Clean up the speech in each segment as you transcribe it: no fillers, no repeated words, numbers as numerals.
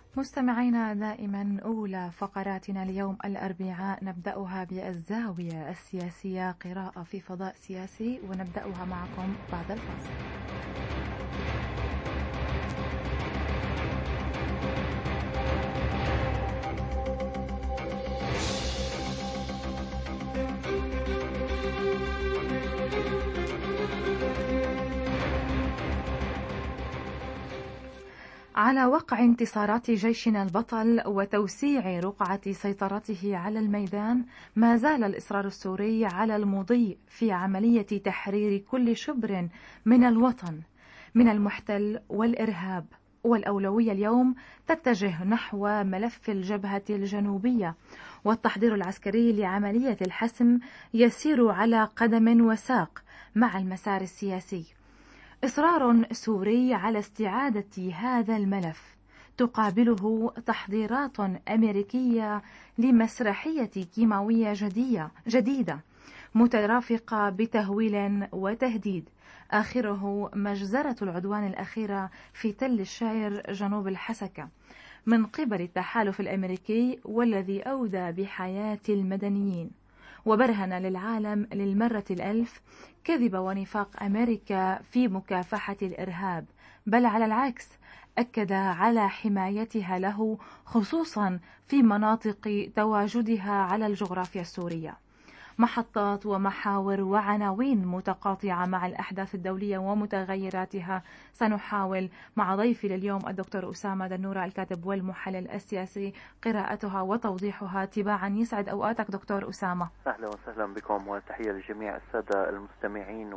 مستمعينا دائما أولى فقراتنا اليوم الأربعاء نبدأها بالزاوية السياسية، قراءة في فضاء سياسي، ونبدأها معكم بعد الفاصل. على وقع انتصارات جيشنا البطل وتوسيع رقعة سيطرته على الميدان، ما زال الإصرار السوري على المضي في عملية تحرير كل شبر من الوطن من المحتل والإرهاب. والأولوية اليوم تتجه نحو ملف الجبهة الجنوبية، والتحضير العسكري لعملية الحسم يسير على قدم وساق مع المسار السياسي. إصرار سوري على استعادة هذا الملف تقابله تحضيرات أمريكية لمسرحية كيماوية جديدة مترافقة بتهويل وتهديد، آخره مجزرة العدوان الأخيرة في تل الشاعر جنوب الحسكة من قبل التحالف الأمريكي، والذي أودى بحياة المدنيين وبرهن للعالم للمرة الألف كذب ونفاق أمريكا في مكافحة الإرهاب، بل على العكس أكد على حمايتها له، خصوصا في مناطق تواجدها على الجغرافيا السورية. محطات ومحاور وعناوين متقاطعة مع الأحداث الدولية ومتغيراتها سنحاول مع ضيفي لليوم الدكتور أسامة دنورة الكاتب والمحلل السياسي قراءتها وتوضيحها تباعا. يسعد أوقاتك دكتور أسامة. أهلا وسهلا بكم، وتحية لجميع السادة المستمعين،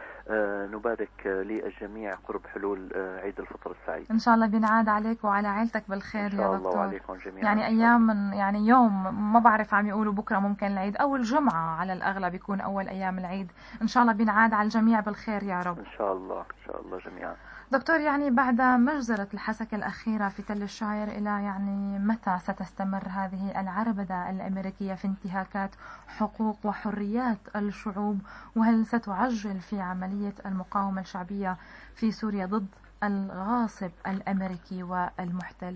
ونبارك للجميع قرب حلول عيد الفطر السعيد. إن شاء الله بينعاد عليك وعلى عائلتك بالخير يا دكتور. إن شاء الله وعليكم جميعا. يعني أيام يعني يوم ما بعرف عم يقولوا بكرة ممكن العيد أو الجمعة على الأغلب يكون أول أيام العيد، إن شاء الله بينعاد على الجميع بالخير يا رب. إن شاء الله إن شاء الله جميعا. دكتور، يعني بعد مجزرة الحسكة الأخيرة في تل الشاعر، إلى يعني متى ستستمر هذه العربدة الأمريكية في انتهاكات حقوق وحريات الشعوب؟ وهل ستعجل في عملية المقاومة الشعبية في سوريا ضد الغاصب الأمريكي والمحتل؟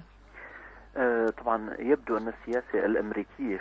طبعا يبدو أن السياسة الأمريكية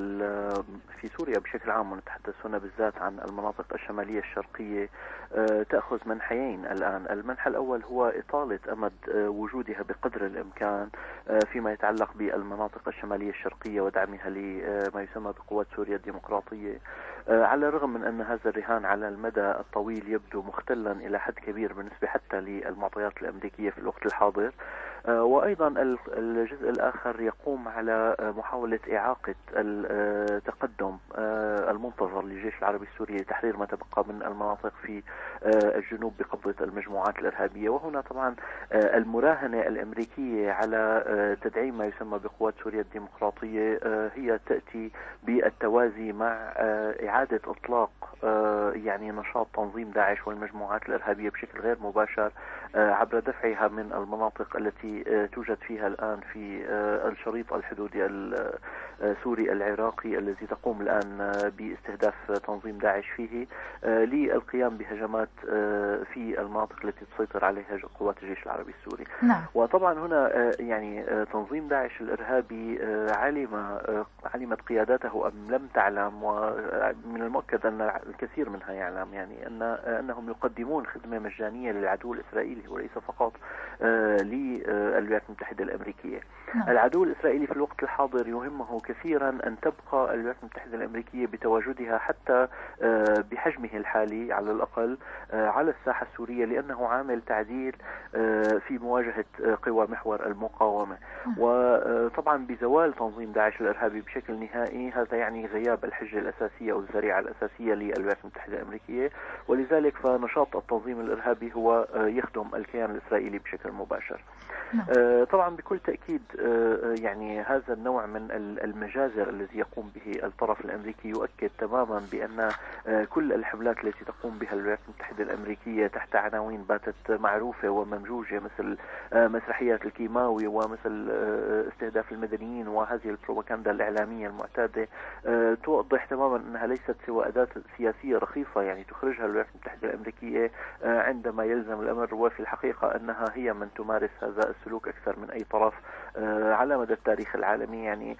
في سوريا بشكل عام، ونتحدث هنا بالذات عن المناطق الشمالية الشرقية، تأخذ منحيين الآن. المنحى الأول هو إطالة أمد وجودها بقدر الإمكان فيما يتعلق بالمناطق الشمالية الشرقية ودعمها لما يسمى بقوات سوريا الديمقراطية، على الرغم من أن هذا الرهان على المدى الطويل يبدو مختلا إلى حد كبير بالنسبة حتى للمعطيات الأمريكية في الوقت الحاضر. وأيضا الجزء الآخر يقوم على محاولة إعاقة التقدم المنتظر للجيش العربي السوري لتحرير ما تبقى من المناطق في الجنوب بقبضة المجموعات الإرهابية. وهنا طبعا المراهنة الأمريكية على تدعيم ما يسمى بقوات سوريا الديمقراطية هي تأتي بالتوازي مع إعادة إطلاق يعني نشاط تنظيم داعش والمجموعات الإرهابية بشكل غير مباشر عبر دفعها من المناطق التي توجد فيها الآن في الشريط الحدودي السوري العراقي الذي تقوم الآن باستهداف تنظيم داعش فيه للقيام بهجمات في المناطق التي تسيطر عليها قوات الجيش العربي السوري. نعم. وطبعا هنا يعني تنظيم داعش الإرهابي علمت قيادته أم لم تعلم، ومن المؤكد أن الكثير منها يعلم يعني أنهم يقدمون خدمة مجانية للعدو الإسرائيلي وليس فقط للولايات المتحدة الأمريكية. العدو الإسرائيلي في الوقت الحاضر يهمه كثيرا أن تبقى الولايات المتحدة الأمريكية بتواجدها حتى بحجمه الحالي على الأقل على الساحة السورية، لأنه عامل تعديل في مواجهة قوى محور المقاومة. وطبعا بزوال تنظيم داعش الإرهابي بشكل نهائي، هذا يعني غياب الحجة الأساسية أو الذريعة الأساسية للولايات المتحدة الأمريكية، ولذلك فنشاط التنظيم الإرهابي هو يخدم الكيان الإسرائيلي بشكل مباشر. طبعا بكل تأكيد يعني هذا النوع من المجازر الذي يقوم به الطرف الأمريكي يؤكد تماما بأن كل الحملات التي تقوم بها الولايات المتحدة الأمريكية تحت عناوين باتت معروفة وممجوجة، مثل مسرحيات الكيماوي ومثل استهداف المدنيين وهذه البروباغندا الإعلامية المعتادة، توضح تماما أنها ليست سوى أداة سياسية رخيصة يعني تخرجها الولايات المتحدة الأمريكية عندما يلزم الأمر، وفي الحقيقة أنها هي من تمارس هذا هذا السلوك أكثر من أي طرف على مدى التاريخ العالمي. يعني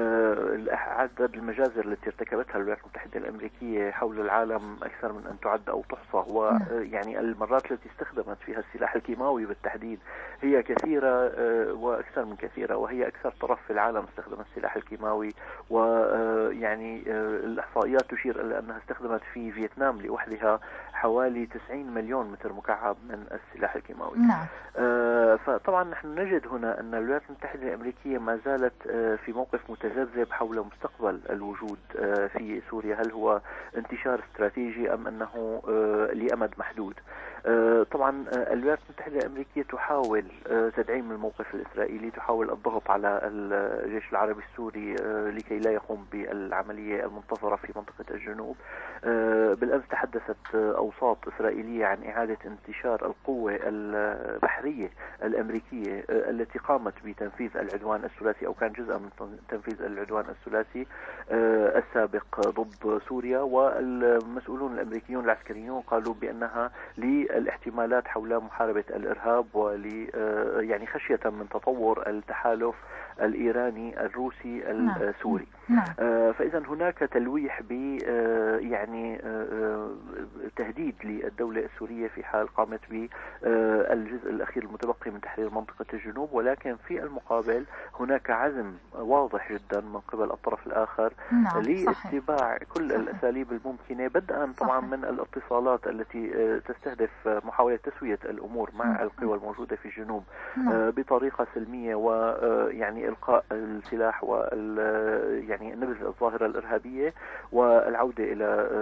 عدد المجازر التي ارتكبتها الولايات المتحدة الأمريكية حول العالم أكثر من أن تعد أو تحصى، ويعني المرات التي استخدمت فيها السلاح الكيماوي بالتحديد هي كثيرة وأكثر من كثيرة، وهي أكثر طرف في العالم استخدم السلاح الكيماوي. ويعني الإحصائيات تشير إلى أنها استخدمت في فيتنام لوحدها حوالي 90 مليون متر مكعب من السلاح الكيماوي. نعم. فطبعا نحن نجد هنا أن الولايات المتحدة الأمريكية ما زالت في موقف متذبذب حول مستقبل الوجود في سوريا، هل هو انتشار استراتيجي أم أنه لأمد محدود. طبعا الولايات المتحدة الأمريكية تحاول تدعيم الموقف الإسرائيلي، تحاول الضغط على الجيش العربي السوري لكي لا يقوم بالعملية المنتظرة في منطقة الجنوب. بالأمس تحدثت أوساط إسرائيلية عن إعادة انتشار القوة البحرية الأمريكية التي قامت بتنفيذ العدوان الثلاثي أو كان جزءا من تنفيذ العدوان الثلاثي السابق ضد سوريا. والمسؤولون الأمريكيون العسكريون قالوا بأنها للاحتمالات حول محاربة الإرهاب يعني خشية من تطور التحالف الإيراني الروسي السوري. فإذا هناك تلويح ب يعني تهديد للدولة السورية في حال قامت بالجزء الأخير المتبقي من تحرير منطقة الجنوب، ولكن في المقابل هناك عزم واضح جدا من قبل الطرف الآخر لاتباع كل الأساليب الممكنة، بدءا طبعا من الاتصالات التي تستهدف محاولة تسوية الأمور مع القوى الموجودة في الجنوب بطريقة سلمية، ويعني إلقاء السلاح يعني نبذ الظاهرة الإرهابية والعودة إلى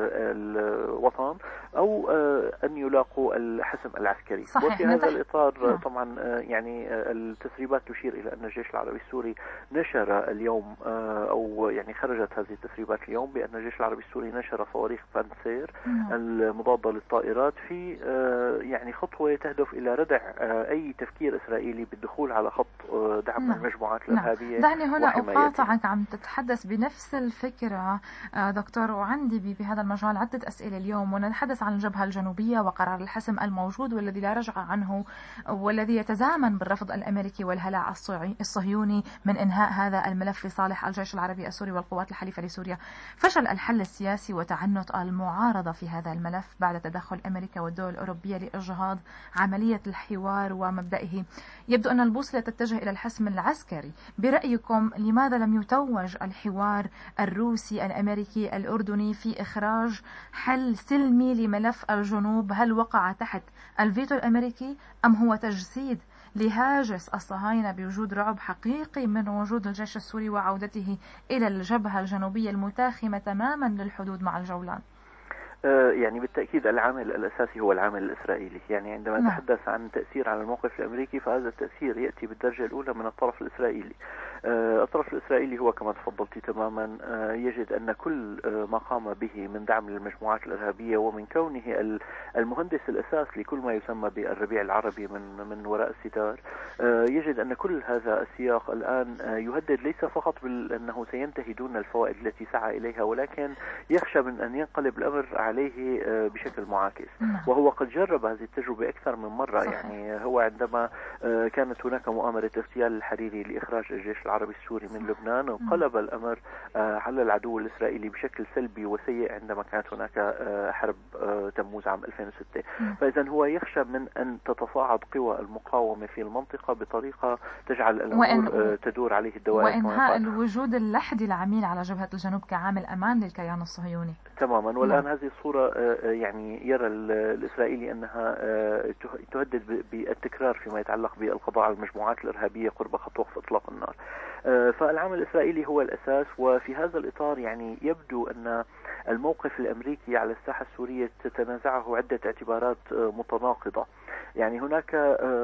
الوطن، أو أن يلاقوا الحسم العسكري. وفي هذا الإطار طبعا يعني التسريبات تشير إلى أن الجيش العربي السوري نشر اليوم أو يعني خرجت هذه التسريبات اليوم بأن الجيش العربي السوري نشر صواريخ بانسير المضادة للطائرات في يعني خطوة تهدف إلى ردع أي تفكير إسرائيلي بالدخول على خط دعم المجموعات الإرهابية. دعني هنا أقاطعك، عم تتحدث بنفس الفكرة دكتور، وعندي بهذا المجال عدة أسئلة اليوم، ونتحدث عن الجبهة الجنوبية وقرار الحسم الموجود والذي لا رجعة عنه، والذي يتزامن بالرفض الأمريكي والهلع الصهيوني من إنهاء هذا الملف لصالح الجيش العربي السوري والقوات الحليفة لسوريا. فشل الحل السياسي وتعنت المعارضة في هذا الملف بعد تدخل أمريكا والدول الأوروبية لإجهاض عملية الحوار ومبدئه. يبدو أن البوصلة تتجه إلى الحسم العسكري. برأيكم لماذا لم يتوج الحوار الروسي الأمريكي الأردني في إخراج حل سلمي لملف الجنوب؟ هل وقع تحت الفيتو الأمريكي أم هو تجسيد لهاجس الصهاينة بوجود رعب حقيقي من وجود الجيش السوري وعودته إلى الجبهة الجنوبية المتاخمة تماما للحدود مع الجولان؟ يعني بالتأكيد العامل الأساسي هو العامل الإسرائيلي. يعني عندما نتحدث عن تأثير على الموقف الأمريكي فهذا التأثير يأتي بالدرجة الأولى من الطرف الإسرائيلي. الطرف الإسرائيلي هو كما تفضلتي تماما يجد أن كل ما قام به من دعم للمجموعات الإرهابية ومن كونه المهندس الأساس لكل ما يسمى بالربيع العربي من وراء الستار، يجد أن كل هذا السياق الآن يهدد ليس فقط بأنه سينتهي دون الفوائد التي سعى إليها، ولكن يخشى من أن ينقلب الأمر عليه بشكل معاكس. وهو قد جرب هذه التجربة أكثر من مرة. يعني هو عندما كانت هناك مؤامرة اغتيال الحريري لإخراج الجيش العربي السوري من لبنان، انقلب الأمر على العدو الإسرائيلي بشكل سلبي وسيء عندما كانت هناك حرب تموز عام 2006. فإذا هو يخشى من أن تتصاعد قوى المقاومة في المنطقة بطريقة تجعل الأمور تدور عليه الدوائر، وإنهاء الوجود اللحدي العميل على جبهة الجنوب كعامل أمان للكيان الصهيوني تماما. والآن هذه الصورة يعني يرى الإسرائيلي أنها تهدد بالتكرار فيما يتعلق بالقضاء على المجموعات الإرهابية قرب خط وقف إطلاق النار. فالعامل الإسرائيلي هو الأساس. وفي هذا الإطار يعني يبدو أن الموقف الأمريكي على الساحة السورية تتنازعه عدة اعتبارات متناقضة. يعني هناك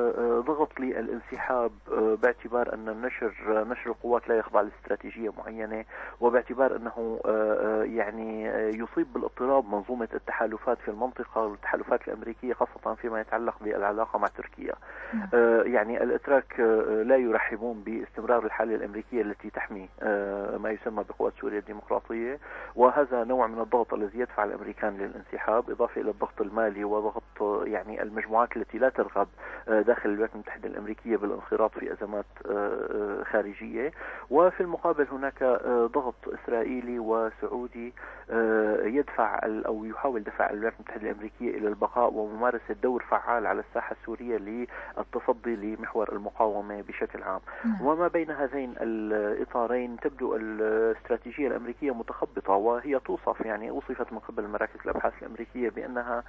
ضغط للانسحاب باعتبار أن نشر القوات لا يخضع لاستراتيجية معينة، وباعتبار أنه يعني يصيب بالاضطراب منظومة التحالفات في المنطقة والتحالفات الأمريكية، خاصة فيما يتعلق بالعلاقة مع تركيا. يعني الأتراك لا يرحبون باستمرار الحالة الأمريكية التي تحمي ما يسمى بقوات سوريا الديمقراطية، وهذا نوع من الضغط الذي يدفع الأمريكان للانسحاب، إضافة إلى الضغط المالي وضغط يعني المجموعات التي لا ترغب داخل الولايات المتحدة الأمريكية بالانخراط في أزمات خارجية. وفي المقابل هناك ضغط إسرائيلي وسعودي يدفع أو يحاول دفع الولايات المتحدة الأمريكية إلى البقاء وممارسة دور فعال على الساحة السورية للتصدي لمحور المقاومة بشكل عام. وما بين هذين الإطارين تبدو الاستراتيجية الأمريكية متخبطة، وهي توصف يعني وصفت من قبل مراكز الأبحاث الأمريكية بأنها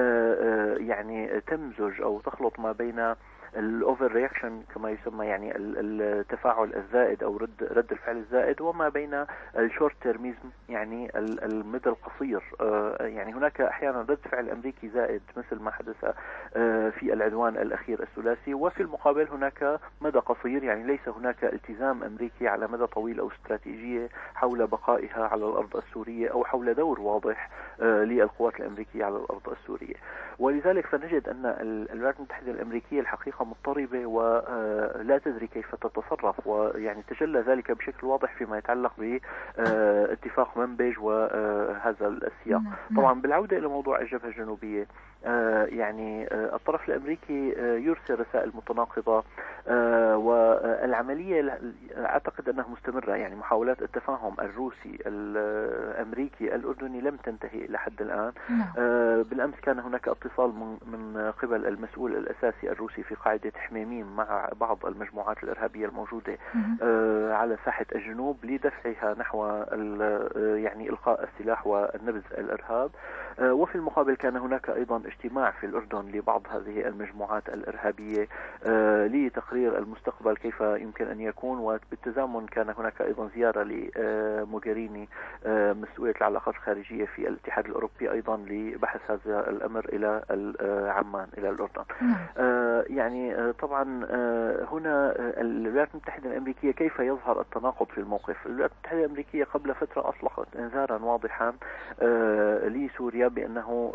يعني تمزج أو تخلط ما بين الأوفر رياكشن كما يسمى، يعني التفاعل الزائد أو رد الفعل الزائد، وما بين الشورت تيرميزم يعني المدى القصير. يعني هناك أحيانا رد فعل أمريكي زائد مثل ما حدث في العدوان الأخير الثلاثي، وفي المقابل هناك مدى قصير، يعني ليس هناك التزام أمريكي على مدى طويل أو استراتيجية حول بقائها على الأرض السورية أو حول دور واضح للقوات الأمريكية على الأرض السورية. ولذلك فنجد أن الولايات المتحدة الأمريكية الحقيقة مضطربة ولا تدري كيف تتصرف، ويعني تجلى ذلك بشكل واضح فيما يتعلق باتفاق منبج وهذا السياق. طبعا بالعودة إلى موضوع الجبهة الجنوبية، يعني الطرف الأمريكي يرسل رسائل متناقضة، والعملية أعتقد أنها مستمرة. يعني محاولات التفاهم الروسي الأمريكي الأردني لم تنتهي إلى حد الآن. بالأمس كان هناك اتصال من قبل المسؤول الأساسي الروسي في قاعدة حميميم مع بعض المجموعات الإرهابية الموجودة على ساحة الجنوب لدفعها نحو يعني إلقاء السلاح والنبذ الإرهاب. وفي المقابل كان هناك أيضا اجتماع في الأردن لبعض هذه المجموعات الإرهابية لتقرير المستقبل كيف يمكن أن يكون، وبالتزامن كان هناك أيضا زيارة لموغريني مسؤولة العلاقات الخارجية في الاتحاد الأوروبي أيضا لبحث هذا الأمر إلى عمان إلى الأردن. يعني طبعا هنا الولايات المتحدة الأمريكية كيف يظهر التناقض في الموقف. الولايات المتحدة الأمريكية قبل فترة أطلقت إنذارا واضحا لسوريا بأنه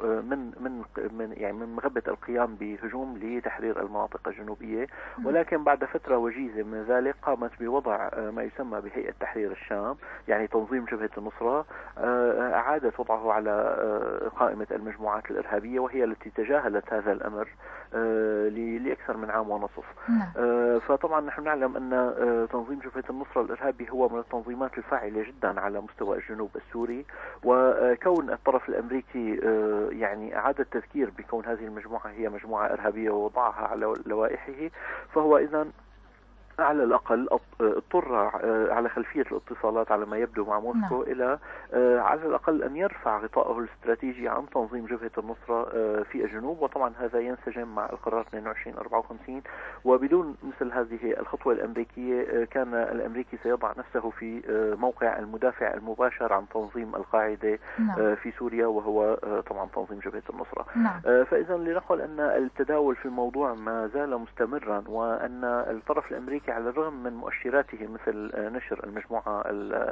من مغبة القيام بهجوم لتحرير المناطق الجنوبية، ولكن بعد فترة وجيزة من ذلك قامت بوضع ما يسمى بهيئة تحرير الشام، يعني تنظيم جبهة النصرة، أعادت وضعه على قائمة المجموعات الإرهابية، وهي التي تجاهلت هذا الأمر لأكثر من عام ونصف. فطبعا نحن نعلم أن تنظيم جبهة النصرة الإرهابي هو من التنظيمات الفاعلة جدا على مستوى الجنوب السوري، وكون الطرف الأمريكي يعني أعاد التذكير بكون هذه المجموعة هي مجموعة إرهابية ووضعها على لوائحه، فهو إذن على الأقل اضطر على خلفية الاتصالات على ما يبدو مع موسكو إلى على الأقل أن يرفع غطاءه الاستراتيجي عن تنظيم جبهة النصرة في الجنوب. وطبعا هذا ينسجم مع القرار 2254، وبدون مثل هذه الخطوة الأمريكية كان الأمريكي سيضع نفسه في موقع المدافع المباشر عن تنظيم القاعدة في سوريا، وهو طبعا تنظيم جبهة النصرة. فإذا لنقل أن التداول في الموضوع ما زال مستمرا، وأن الطرف الأمريكي على الرغم من مؤشراته مثل نشر المجموعة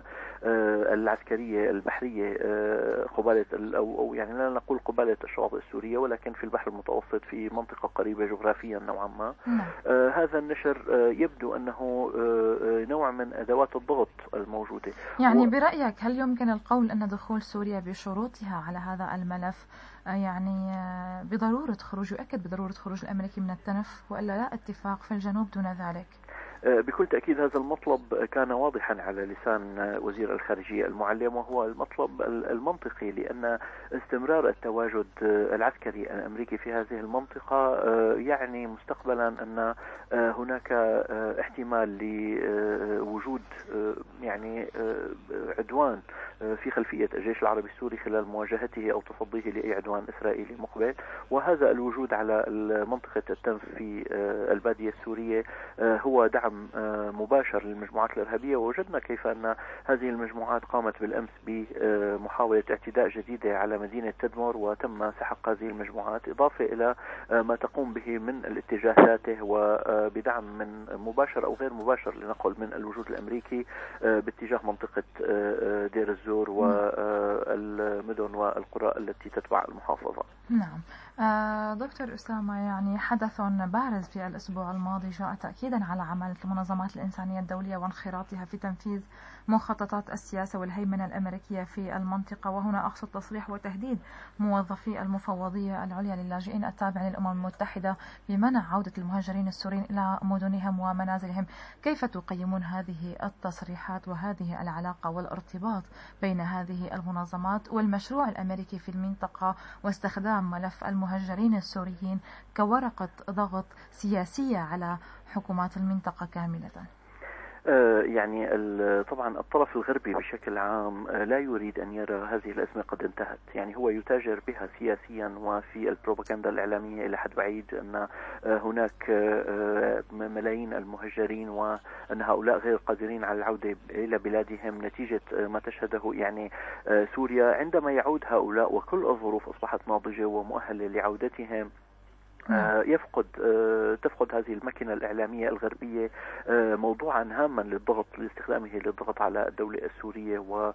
العسكرية البحرية قبالة أو يعني لا نقول قبالة الشواطئ السورية ولكن في البحر المتوسط في منطقة قريبة جغرافيا نوعا ما، هذا النشر يبدو أنه نوع من أدوات الضغط الموجودة. يعني برأيك هل يمكن القول أن دخول سوريا بشروطها على هذا الملف يعني بضرورة خروج يؤكد بضرورة خروج الأمريكي من التنف، وإلا لا اتفاق في الجنوب دون ذلك؟ بكل تأكيد هذا المطلب كان واضحا على لسان وزير الخارجية المعلم، وهو المطلب المنطقي، لأن استمرار التواجد العسكري الأمريكي في هذه المنطقة يعني مستقبلا أن هناك احتمال لوجود يعني عدوان في خلفية الجيش العربي السوري خلال مواجهته أو تصديه لأي عدوان إسرائيلي مقبل. وهذا الوجود على منطقة التنف في البادية السورية هو دعم مباشر للمجموعات الإرهابية. ووجدنا كيف أن هذه المجموعات قامت بالأمس بمحاولة اعتداء جديدة على مدينة تدمر، وتم سحق هذه المجموعات، إضافة إلى ما تقوم به من الاتجاه ذاته وبدعم من مباشر أو غير مباشر لنقل من الوجود الأمريكي باتجاه منطقة دير الزور الجزر والمدن والقرى التي تتبع المحافظة. نعم. دكتور أسامة، يعني حدث بارز في الأسبوع الماضي جاء تأكيدا على عمل المنظمات الإنسانية الدولية وانخراطها في تنفيذ مخططات السياسة والهيمنة الأمريكية في المنطقة، وهنا أقصد تصريح وتهديد موظفي المفوضية العليا للاجئين التابع للأمم المتحدة بمنع عودة المهاجرين السوريين إلى مدنهم ومنازلهم. كيف تقيمون هذه التصريحات وهذه العلاقة والارتباط بين هذه المنظمات والمشروع الأمريكي في المنطقة واستخدام ملف المهاجرين السوريين كورقة ضغط سياسية على حكومات المنطقة كاملة؟ يعني طبعا الطرف الغربي بشكل عام لا يريد أن يرى هذه الأزمة قد انتهت. يعني هو يتاجر بها سياسيا وفي البروباغندا الإعلامية إلى حد بعيد أن هناك ملايين المهجرين وأن هؤلاء غير قادرين على العودة إلى بلادهم نتيجة ما تشهده يعني سوريا. عندما يعود هؤلاء وكل الظروف أصبحت ناضجة ومؤهلة لعودتهم، تفقد هذه الماكينة الإعلامية الغربية موضوعا هاما لاستخدامه للضغط على الدولة السورية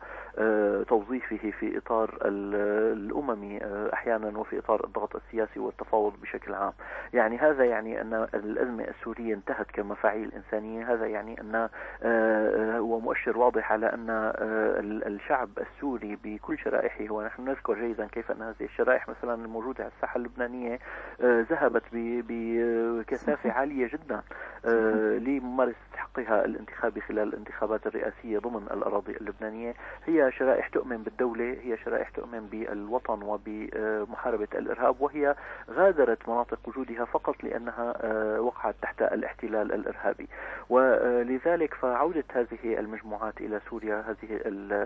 وتوظيفه في إطار الأممي أحيانا وفي إطار الضغط السياسي والتفاوض بشكل عام. يعني هذا يعني أن الأزمة السورية انتهت كمفاعيل إنسانية. هذا يعني أن هو مؤشر واضح على أن الشعب السوري بكل شرائحه، ونحن نذكر جيدا كيف أن هذه الشرائح مثلا الموجودة على الساحة اللبنانية ذهبت بكثافة عالية جدا لممارسة حقها الانتخابي خلال الانتخابات الرئاسية ضمن الأراضي اللبنانية. هي شرائح تؤمن بالدولة، هي شرائح تؤمن بالوطن وبمحاربة الإرهاب، وهي غادرت مناطق وجودها فقط لأنها وقعت تحت الاحتلال الإرهابي. ولذلك فعودة هذه المجموعات إلى سوريا، هذه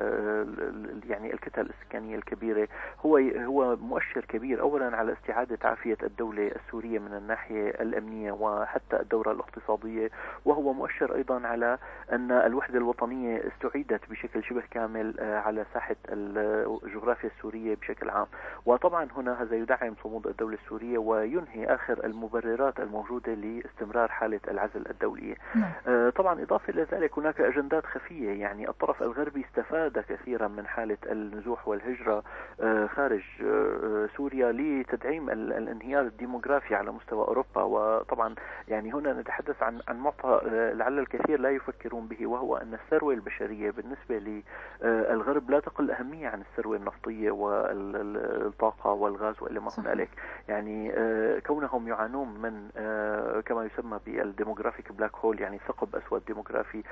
يعني الكتل السكانية الكبيرة، هو مؤشر كبير أولا على استعادة عافية الدولة السورية من الناحية الأمنية وحتى الدورة الاقتصادية، وهو مؤشر أيضا على أن الوحدة الوطنية استعيدت بشكل شبه كامل على ساحة الجغرافيا السورية بشكل عام. وطبعا هنا هذا يدعم صمود الدولة السورية وينهي آخر المبررات الموجودة لاستمرار حالة العزل الدولية. طبعا إضافة إلى ذلك هناك أجندات خفية. يعني الطرف الغربي استفاد كثيرا من حالة النزوح والهجرة خارج سوريا لتدعيم الانهيار الديموغرافي على مستوى أوروبا. وطبعا يعني هنا نتحدث عن معطى لعل الكثير لا يفكرون به، وهو أن الثروة البشرية بالنسبة للغرب لا تقل أهمية عن الثروة النفطية والطاقة والغاز وإلى ما هنالك. يعني كونهم يعانون من كما يسمى بالديموغرافيك بلاك هول، يعني ثقب أسود ديموغرافي،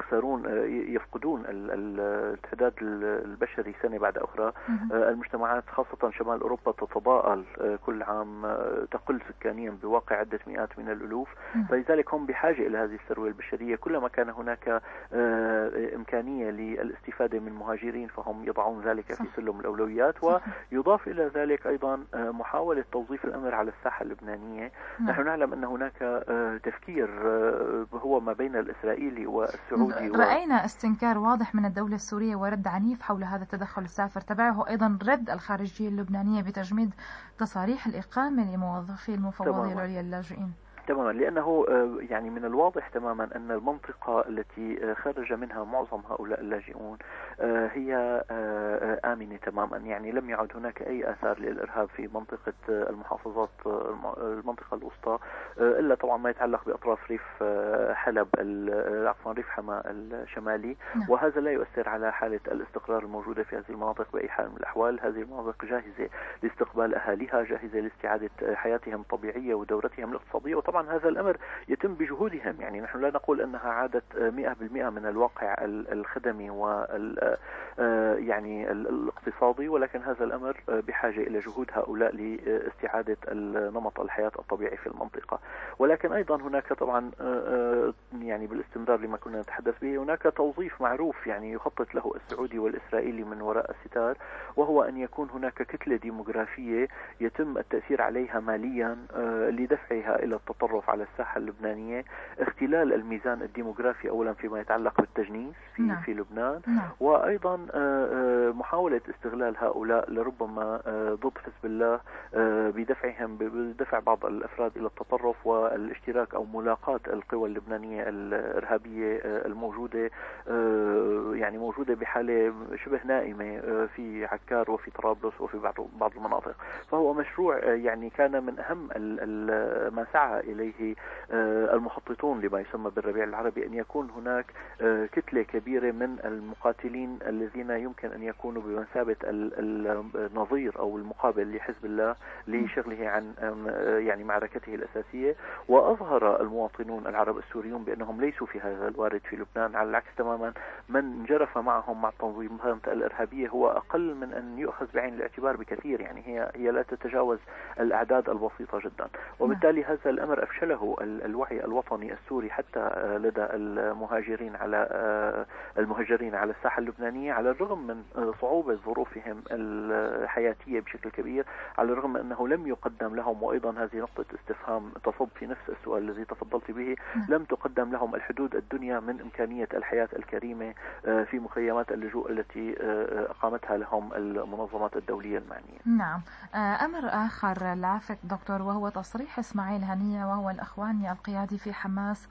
يفقدون التعداد البشري سنة بعد أخرى. المجتمعات خاصة شمال أوروبا تتضاءل كل عام، تقل سكانيا بواقع عدة مئات من الألوف. فلذلك هم بحاجة إلى هذه الثروة البشرية. كلما كان هناك إمكانية للاستفادة من مهاجرين فهم يضعون ذلك في سلم الأولويات. ويضاف إلى ذلك أيضا محاولة توظيف الأمر على الساحة اللبنانية. نحن نعلم أن هناك تفكير هو ما بين الإسرائيلي والسعودي، رأينا استنكار واضح من الدولة السورية ورد عنيف حول هذا التدخل السافر. تبعه أيضا رد الخارجية اللبنانية بتجميد تصاريح الإقامة لموظفي المفوضية العليا للاجئين. تماما، لأنه يعني من الواضح تماما أن المنطقة التي خرج منها معظم هؤلاء اللاجئون هي آمنة تماما. يعني لم يعد هناك أي آثار للإرهاب في منطقة المحافظات، المنطقة الوسطى، إلا طبعا ما يتعلق بأطراف ريف حلب، عفوا ريف حما الشمالي. وهذا لا يؤثر على حالة الاستقرار الموجودة في هذه المناطق بأي حال من الأحوال. هذه المناطق جاهزة لاستقبال أهاليها، جاهزة لاستعادة حياتهم الطبيعية ودورتهم الاقتصادية. طبعا هذا الأمر يتم بجهودهم. يعني نحن لا نقول أنها عادت 100% من الواقع الخدمي يعني الاقتصادي، ولكن هذا الأمر بحاجة إلى جهود هؤلاء لاستعادة نمط الحياة الطبيعي في المنطقة. ولكن أيضا هناك طبعا يعني بالاستمرار لما كنا نتحدث به، هناك توظيف معروف يعني يخطط له السعودي والإسرائيلي من وراء الستار، وهو أن يكون هناك كتلة ديموغرافية يتم التأثير عليها ماليا لدفعها إلى التطرف على الساحة اللبنانية، اختلال الميزان الديموغرافي أولا فيما يتعلق بالتجنيس في لبنان، وأيضا محاولة استغلال هؤلاء لربما ضد حزب الله بدفع بعض الأفراد إلى التطرف والاشتراك أو ملاقاة القوى اللبنانية الإرهابية الموجودة يعني موجودة بحالة شبه نائمة في عكار وفي طرابلس وفي بعض المناطق. فهو مشروع يعني كان من أهم ما سعى إليه المخططون لما يسمى بالربيع العربي، أن يكون هناك كتلة كبيرة من المقاتلين الذين يمكن أن يكونوا بمثابة النظير أو المقابل لحزب الله لشغله عن يعني معركته الأساسية. وأظهر المواطنون العرب السوريون بأنهم ليسوا في هذا الوارد في لبنان، على العكس تماما من انجرف معهم مع التنظيمات الإرهابية هو أقل من أن يؤخذ بعين الاعتبار بكثير، يعني هي لا تتجاوز الأعداد البسيطة جدا. وبالتالي هذا الأمر أفشله الوعي الوطني السوري حتى لدى المهاجرين على الساحة اللبنانية، على الرغم من صعوبة ظروفهم الحياتية بشكل كبير، على الرغم أنه لم يقدم لهم، وأيضا هذه نقطة استفهام تصب في نفس السؤال الذي تفضلت به، لم تقدم لهم الحدود الدنيا من إمكانية الحياة الكريمة في مخيمات اللجوء التي أقامتها لهم المنظمات الدولية المعنية. نعم. أمر آخر لافت دكتور، وهو تصريح إسماعيل هنية، وهو الأخواني القيادي في حماس،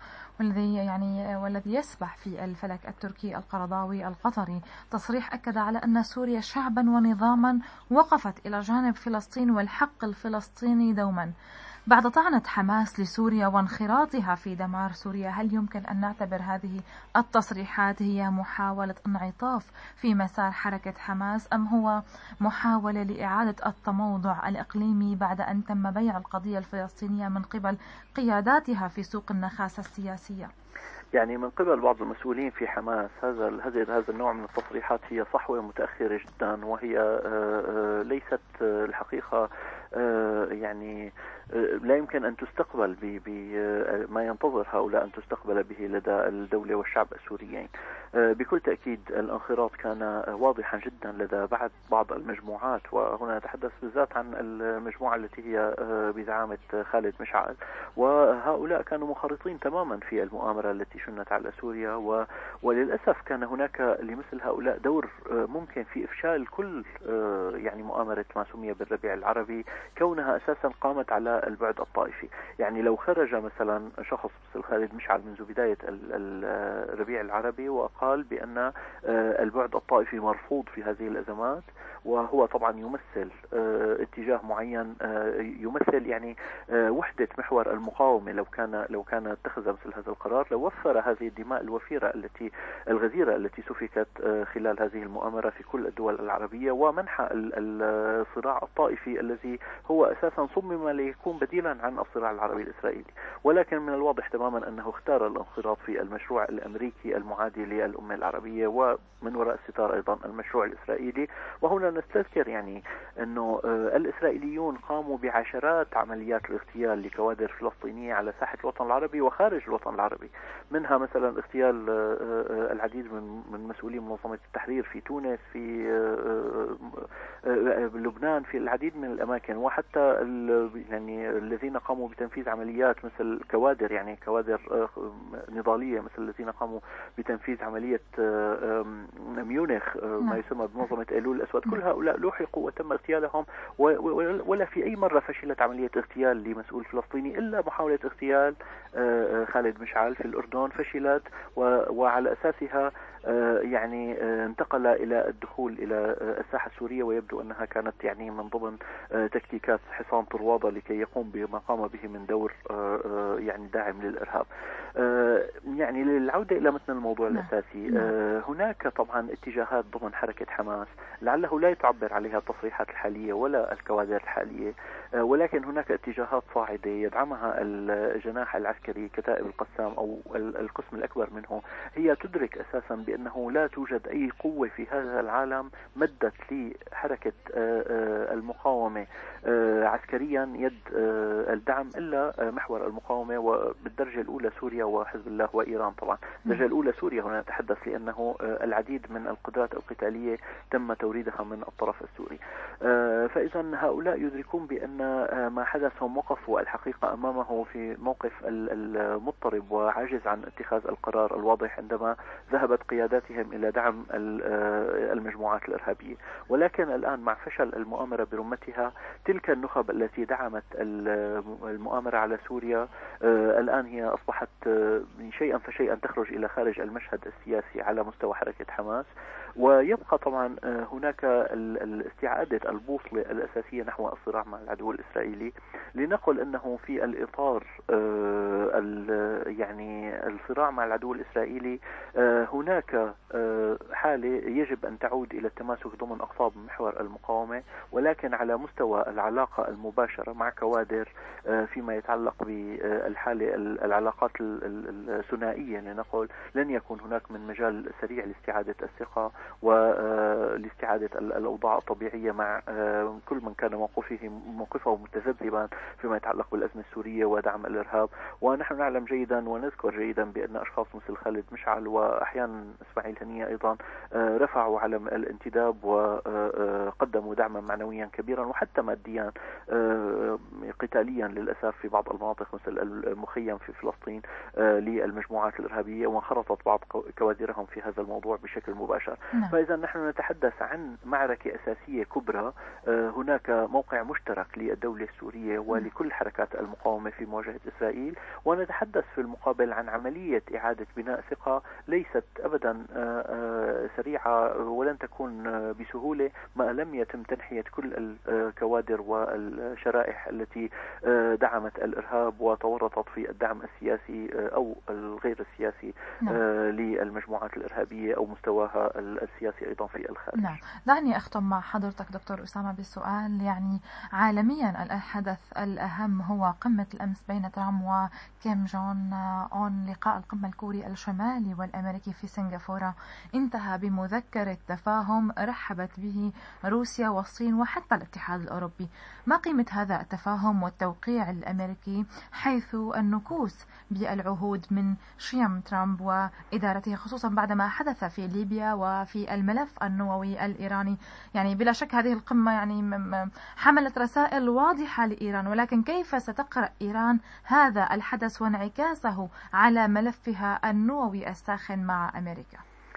والذي يسبح في الفلك التركي القرضاوي القطري. تصريح أكد على أن سوريا شعبا ونظاما وقفت إلى جانب فلسطين والحق الفلسطيني دوما. بعد طعنة حماس لسوريا وانخراطها في دمار سوريا، هل يمكن أن نعتبر هذه التصريحات هي محاولة انعطاف في مسار حركة حماس، أم هو محاولة لإعادة التموضع الإقليمي بعد أن تم بيع القضية الفلسطينية من قبل قياداتها في سوق النخاسة السياسية؟ يعني من قبل بعض المسؤولين في حماس هذا النوع من التصريحات هي صحوة متأخرة جدا، وهي ليست الحقيقة يعني لا يمكن أن تستقبل بما ينتظر هؤلاء أن تستقبل به لدى الدولة والشعب السوريين. بكل تأكيد الانخراط كان واضحا جدا لدى بعض المجموعات، وهنا نتحدث بالذات عن المجموعة التي هي بزعامة خالد مشعل، وهؤلاء كانوا منخرطين تماما في المؤامرة التي شنت على سوريا، وللأسف كان هناك لمثل هؤلاء دور ممكن في إفشال كل يعني مؤامرة ما سمي بالربيع العربي، كونها أساسا قامت على البعد الطائفي. يعني لو خرج مثلا شخص مثل خالد مشعل منذ بداية الربيع العربي وقال بأن البعد الطائفي مرفوض في هذه الأزمات، وهو طبعا يمثل اتجاه معين، يمثل يعني وحدة محور المقاومة، لو كان اتخذ مثل هذا القرار لوفر هذه الدماء الوفيرة الغزيرة التي سفكت خلال هذه المؤامرة في كل الدول العربية، ومنح الصراع الطائفي الذي هو أساسا صمم ليكون بديلا عن الصراع العربي الإسرائيلي. ولكن من الواضح تماما أنه اختار الانخراط في المشروع الأمريكي المعادي للأمة العربية، ومن وراء الستار أيضا المشروع الإسرائيلي. وهنا نستذكر يعني أنه الإسرائيليون قاموا بعشرات عمليات الاغتيال لكوادر فلسطينية على ساحة الوطن العربي وخارج الوطن العربي، منها مثلا اغتيال العديد من مسؤولي منظمة التحرير في تونس، في لبنان، في العديد من الأماكن، وحتى يعني الذين قاموا بتنفيذ عمليات مثل كوادر نضالية مثل الذين قاموا بتنفيذ عملية ميونخ ما يسمى بمنظمة أيلول الأسود. كل هؤلاء لوحقوا وتم اغتيالهم، ولا في أي مرة فشلت عملية اغتيال لمسؤول فلسطيني إلا محاولة اغتيال خالد مشعل في الأردن فشلت، وعلى أساسها يعني انتقل إلى الدخول إلى الساحة السورية، ويبدو أنها كانت يعني من ضمن تكتيكات حصان طروادة لكي يقوم بما قام به من دور يعني داعم للإرهاب. يعني للعودة إلى متن الموضوع الأساسي، هناك طبعا اتجاهات ضمن حركة حماس لعله لا تعبر عليها التصريحات الحالية ولا الكوادر الحالية، ولكن هناك اتجاهات صاعدة يدعمها الجناح العسكري كتائب القسام أو القسم الأكبر منه. هي تدرك أساسا بأنه لا توجد أي قوة في هذا العالم مدت لحركة المقاومة عسكريا يد الدعم إلا محور المقاومة، وبالدرجة الأولى سوريا وحزب الله وإيران. طبعا الدرجة الأولى سوريا هنا نتحدث، لأنه العديد من القدرات القتالية تم توريدها من الطرف السوري. فإذا هؤلاء يدركون بأن ما حدث هم وقفوا الحقيقة أمامه في موقف المضطرب وعاجز عن اتخاذ القرار الواضح، عندما ذهبت قيادة قياداتهم إلى دعم المجموعات الإرهابية. ولكن الآن مع فشل المؤامرة برمتها، تلك النخب التي دعمت المؤامرة على سوريا الآن هي أصبحت شيئا فشيئا تخرج إلى خارج المشهد السياسي على مستوى حركة حماس. ويبقى طبعا هناك استعادة البوصلة الأساسية نحو الصراع مع العدو الإسرائيلي. لنقل أنه في الإطار يعني الصراع مع العدو الإسرائيلي هناك حالة يجب أن تعود إلى التماسك ضمن أقطاب محور المقاومة، ولكن على مستوى العلاقة المباشرة مع كوادر فيما يتعلق بالحالة العلاقات الثنائية لنقل، لن يكون هناك من مجال سريع لاستعادة الثقة ولاستعادة الأوضاع الطبيعية مع كل من كان موقفه متذبذبا فيما يتعلق بالأزمة السورية ودعم الإرهاب. ونحن نعلم جيدا ونذكر جيدا بأن أشخاص مثل خالد مشعل وأحيانا إسماعيل هنية أيضا رفعوا علم الانتداب وقدموا دعما معنويا كبيرا وحتى ماديا قتاليا للأسف في بعض المناطق مثل المخيم في فلسطين للمجموعات الإرهابية، وانخرطت بعض كوادرهم في هذا الموضوع بشكل مباشر. فإذا نحن نتحدث عن معركة أساسية كبرى، هناك موقع مشترك للدولة السورية ولكل حركات المقاومة في مواجهة إسرائيل، ونتحدث في المقابل عن عملية إعادة بناء ثقة ليست أبدا سريعة ولن تكون بسهولة ما لم يتم تنحية كل الكوادر والشرائح التي دعمت الإرهاب وتورطت في الدعم السياسي أو الغير السياسي للمجموعات الإرهابية أو مستواها السياسي أيضا في الخارج. نعم، دعني أختم مع حضرتك دكتور أسامة بالسؤال. يعني عالميا الحدث الأهم هو قمة الأمس بين ترامب وكيم جون أون، لقاء القمة الكوري الشمالي والأمريكي في سنغافورة انتهى بمذكرة تفاهم رحبت به روسيا والصين وحتى الاتحاد الأوروبي. ما قيمة هذا التفاهم والتوقيع الأمريكي حيث النكوص بالعهود من شيم ترامب وإدارته، خصوصا بعدما حدث في ليبيا وفي الملف النووي الإيراني؟ يعني بلا شك هذه القمة يعني حملت رسائل واضحة لإيران، ولكن كيف ستقرأ إيران هذا الحدث وانعكاسه على ملفها النووي الساخن مع أمريكا؟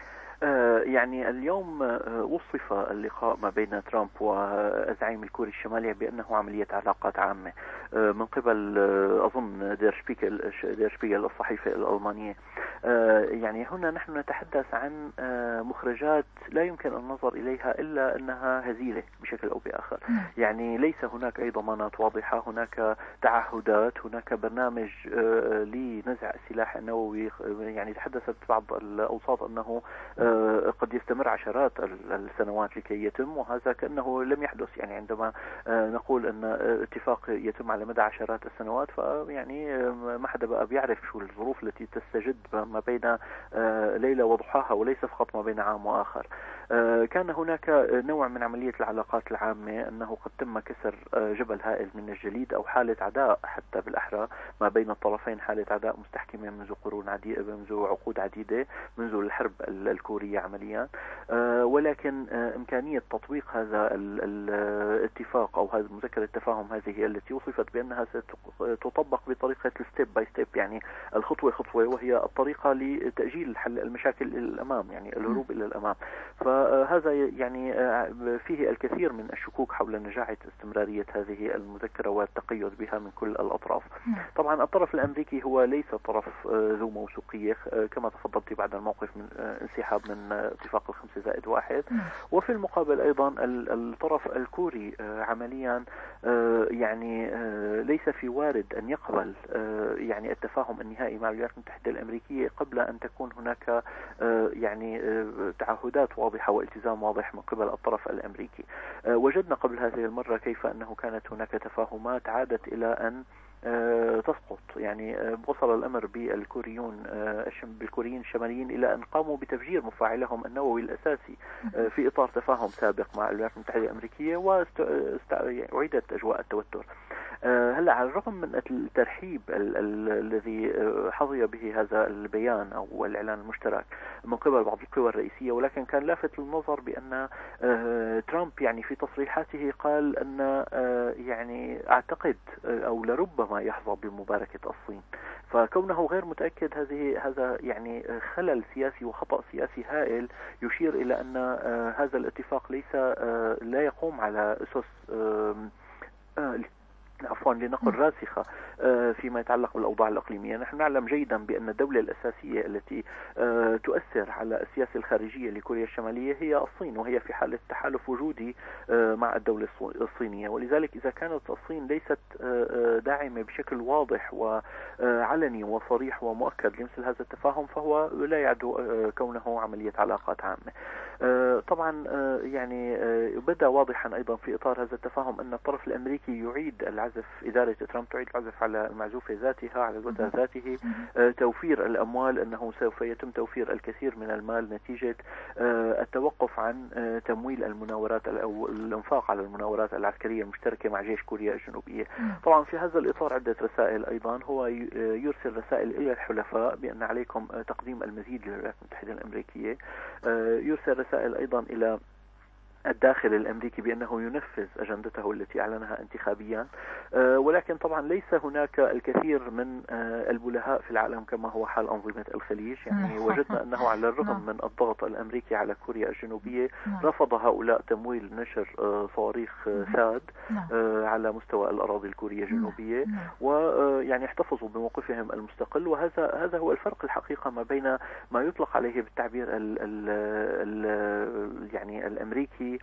يعني اليوم وصف اللقاء ما بين ترامب والزعيم الكوري الشمالي بأنه عملية علاقات عامة من قبل أظن دير شبيغل الصحيفة الألمانية. يعني هنا نحن نتحدث عن مخرجات لا يمكن النظر إليها إلا أنها هزيلة بشكل أو بآخر. يعني ليس هناك أي ضمانات واضحة، هناك تعهدات، هناك برنامج لنزع السلاح النووي. يعني تحدثت بعض الأوساط أنه قد يستمر عشرات السنوات لكي يتم، وهذا كأنه لم يحدث. يعني عندما نقول أن اتفاق يتم على مدى عشرات السنوات، فيعني ما حدا بقى بيعرف شو الظروف التي تستجد ما بين ليلة وضحاها وليس فقط ما بين عام وآخر. كان هناك نوع من عملية العلاقات العامة، أنه قد تم كسر جبل هائل من الجليد أو حالة عداء حتى بالأحرى ما بين الطرفين، حالة عداء مستحكمة منذ منذ عقود عديدة، منذ الحرب الكورية عمليا. ولكن إمكانية تطبيق هذا الاتفاق أو هذا مذكرة التفاهم هذه هي التي وصفت بأنها ستطبق بطريقة الستيب باي ستيب، يعني الخطوة خطوة، وهي الطريقة لتأجيل حل المشاكل إلى الأمام، يعني الهروب إلى الأمام. فهذا يعني فيه الكثير من الشكوك حول نجاعة استمرارية هذه المذكرة والتقيد بها من كل الأطراف. طبعا الطرف الأمريكي هو ليس طرف ذو موثوقية كما تفضلت بعد الموقف من انسحاب من اتفاق 5+1، وفي المقابل أيضا الطرف الكوري عمليا يعني ليس في وارد أن يقبل يعني التفاهم النهائي مع الولايات المتحدة الأمريكية قبل أن تكون هناك يعني تعهدات واضحة والتزام واضح من قبل الطرف الأمريكي. وجدنا قبل هذه المرة كيف أنه كانت هناك تفاهمات عادت إلى أن تسقط. يعني وصل الأمر بالكوريين الشماليين إلى أن قاموا بتفجير مفاعلهم النووي الأساسي في إطار تفاهم سابق مع الولايات المتحدة الأمريكية، وأعيدت أجواء التوتر. هلا على الرغم من الترحيب الذي حظي به هذا البيان أو الإعلان المشترك من قبل بعض القوى الرئيسية، ولكن كان لافت للنظر بأن ترامب يعني في تصريحاته قال أن يعني أعتقد أو لربما يحظى بمباركة الصين. فكونه غير متأكد هذا يعني خلل سياسي وخطأ سياسي هائل يشير إلى أن هذا الاتفاق لا يقوم على أسس لنقل راسخة فيما يتعلق بالأوضاع الإقليمية. نحن نعلم جيدا بأن الدولة الأساسية التي تؤثر على السياسة الخارجية لكوريا الشمالية هي الصين، وهي في حالة تحالف وجودي مع الدولة الصينية، ولذلك إذا كانت الصين ليست داعمة بشكل واضح وعلني وصريح ومؤكد لمثل هذا التفاهم فهو لا يعد كونه عملية علاقات عامة. طبعا يعني بدا واضحا أيضا في إطار هذا التفاهم أن الطرف الأمريكي يعيد العزف، إدارة ترامب تعيد العزف على المعزوفة ذاتها، على الوتر ذاته، توفير الأموال، أنه سوف يتم توفير الكثير من المال نتيجة التوقف عن تمويل المناورات أو الإنفاق على المناورات العسكرية المشتركة مع جيش كوريا الجنوبية. طبعا في هذا الإطار عدة رسائل أيضا، هو يرسل رسائل إلى الحلفاء بأن عليكم تقديم المزيد للولايات المتحدة الأمريكية، يرسل رسائل أيضا إلى الداخل الأمريكي بأنه ينفذ أجندته التي أعلنها انتخابيا، ولكن طبعا ليس هناك الكثير من البلهاء في العالم كما هو حال أنظمة الخليج. يعني وجدنا أنه على الرغم من الضغط الأمريكي على كوريا الجنوبية رفض هؤلاء تمويل نشر صواريخ ثاد على مستوى الأراضي الكورية الجنوبية، ويعني احتفظوا بموقفهم المستقل. وهذا هو الفرق الحقيقة ما بين ما يطلق عليه بالتعبير يعني الأمريكي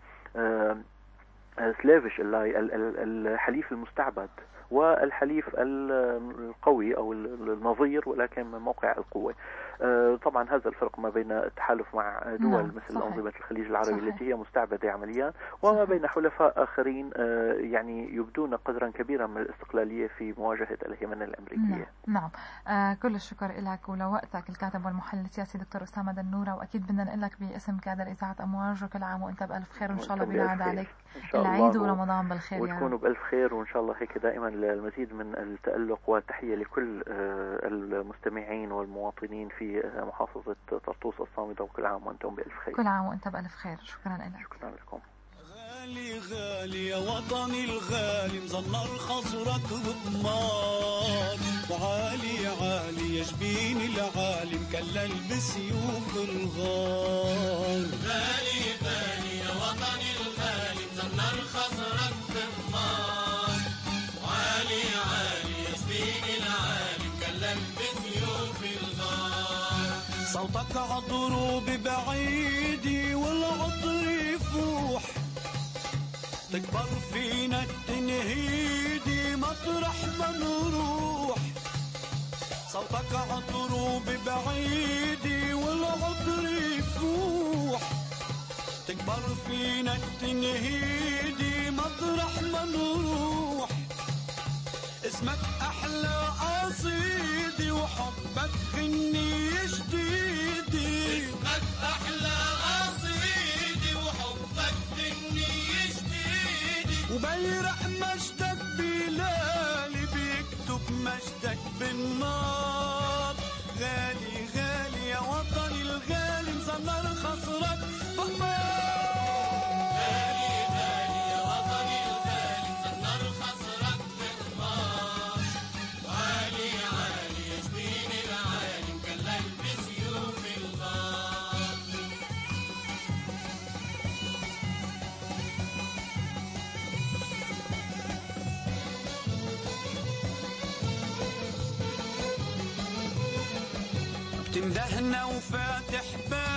سلافش الحليف المستعبد والحليف القوي أو النظير ولكن من موقع القوة. طبعا هذا الفرق ما بين التحالف مع دول مثل أنظمة الخليج العربي التي هي مستعبدة عمليا، وما بين حلفاء آخرين يعني يبدون قدرا كبيرا من الاستقلالية في مواجهة الهيمنة الأمريكية. نعم. كل الشكر لك ولوقتك الكاتب والمحلل السياسي دكتور أسامة دنورة، وأكيد بدنا نقول لك باسم كادر إذاعة أمواج وكل عام وأنت بألف خير، وإن شاء الله بينعاد عليك العيد ورمضان بالخير، وتكونوا بألف خير، وإن شاء الله هيك دائما المزيد من التألق والتحية لكل المستمعين والمواطنين في محافظة طرطوس الصامدة، وكل عام وأنتم بألف خير. كل عام وأنت بألف خير. شكرا لك. شكرا لكم. غالي غالي يا وطني الغالي، مزنر خصرك بطمار، وعالي عالي يا جبين العالي مكلل بسيوف الغار. غالي غالي يا وطني الغالي، مزنر خصرك بطمار، وعالي عالي يا جبين العالي مكلل بسيوف الغار. صوتك عالضروب بعيدي والعطر يفوح، تكبر فينا التنهيدي مطرح ما نروح. صوتك عالضروب بعيدي والعطر يفوح، تكبر فينا التنهيدي مطرح ما نروح. اسمك أحلى قصيدي وحبك غنية جديدي، اسمك أحلى قصيدي وحبك غنية جديدي، وبيرق مجدك بلالي بيكتب مجدك بالنار. غالي غالي يا وطني الغالي، مزنر خصرك بطمار. تمدحنا وفاتح باب